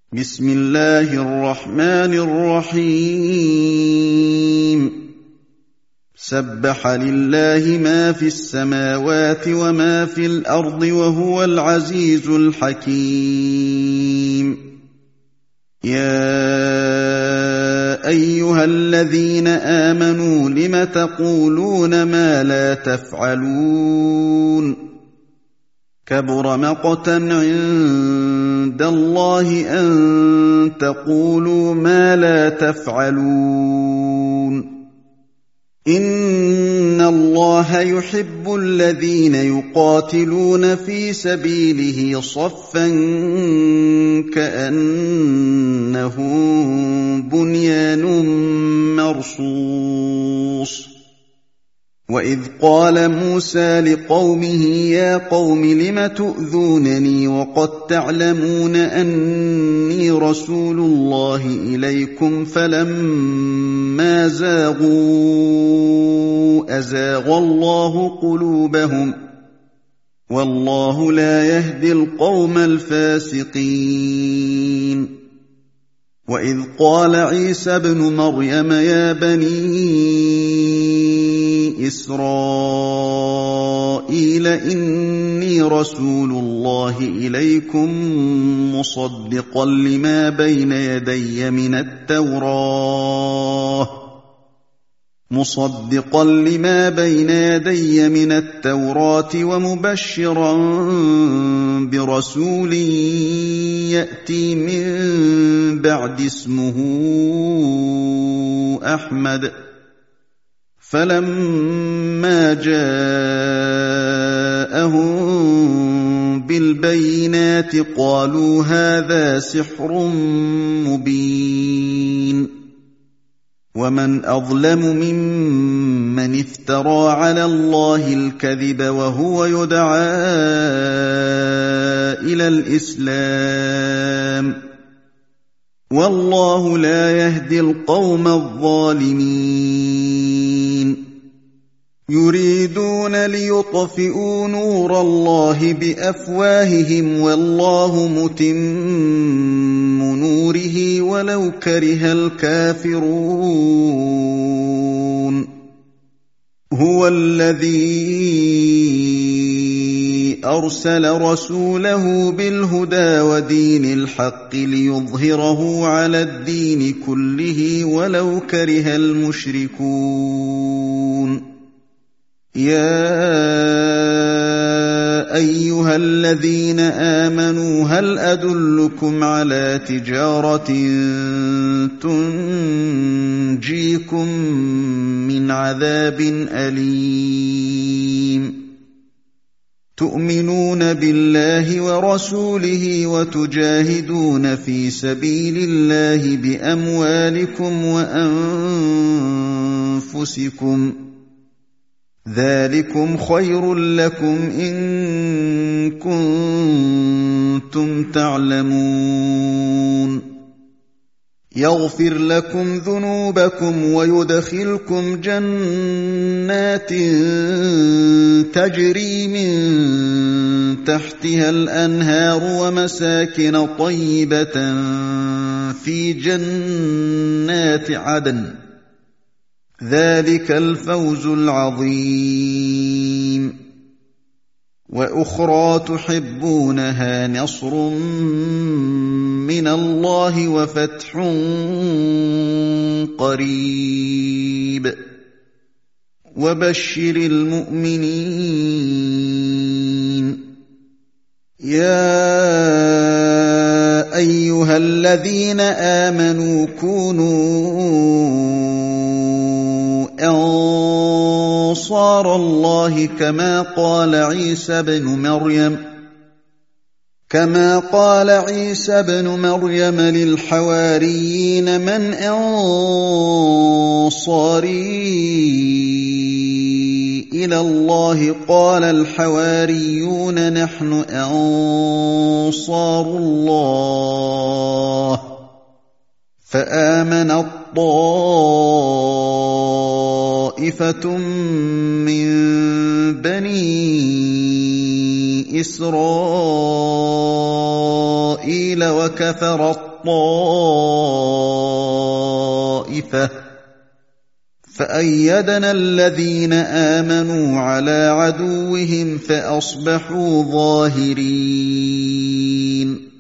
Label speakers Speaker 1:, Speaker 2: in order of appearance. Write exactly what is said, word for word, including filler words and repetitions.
Speaker 1: بسم الله الرحمن الرحيم سبح لله ما في السماوات وما في الأرض وهو العزيز الحكيم يا أيها الذين آمنوا لم تقولون ما لا تفعلون كبر مقتا عند الله أن تقولوا ما لا تفعلون إن الله يحب الذين يقاتلون في سبيله صفا كأنهم بنيان مرصوص وإذ قال موسى لقومه يا قوم لم تؤذونني وقد تعلمون أني رسول الله إليكم فلما زاغوا أزاغ الله قلوبهم والله لا يهدي القوم الفاسقين وإذ قال عيسى ابن مريم يا بني إسرائيل إني رسول الله إليكم مصدقا لما بين يدي من التوراة مصدقا لما بين يدي من التوراة ومبشرا برسول يأتي من بعد اسمه أحمد فلما جاءهم بالبينات قالوا هذا سحر مبين ومن أظلم ممن افترى على الله الكذب وهو يدعى إلى الإسلام والله لا يهدي القوم الظالمين يريدون ليطفئوا نور الله بأفواههم والله متم نوره ولو كره الكافرون هو الذي أرسل رسوله بالهدى ودين الحق ليظهره على الدين كله ولو كره المشركون يا أيها الذين آمنوا هل أدلكم على تجارة تنجيكم من عذاب أليم تؤمنون بالله ورسوله وتجاهدون في سبيل الله بأموالكم وأنفسكم ذلكم خير لكم إن كنتم تعلمون يغفر لكم ذنوبكم ويدخلكم جنات تجري من تحتها الأنهار ومساكن طيبة في جنات عدن ذلك الفوز العظيم وأخرى تحبونها نصر من الله وفتح قريب وبشر المؤمنين يا أيها الذين آمنوا كونوا أنصار الله كما قال عيسى بن مريم كما قال عيسى بن مريم للحواريين من أنصاري إلى الله قال الحواريون نحن أنصار الله فآمن الطائفة من بني إسرائيل وكفر طائفة فأيدنا الذين آمنوا على عدوهم فأصبحوا ظاهرين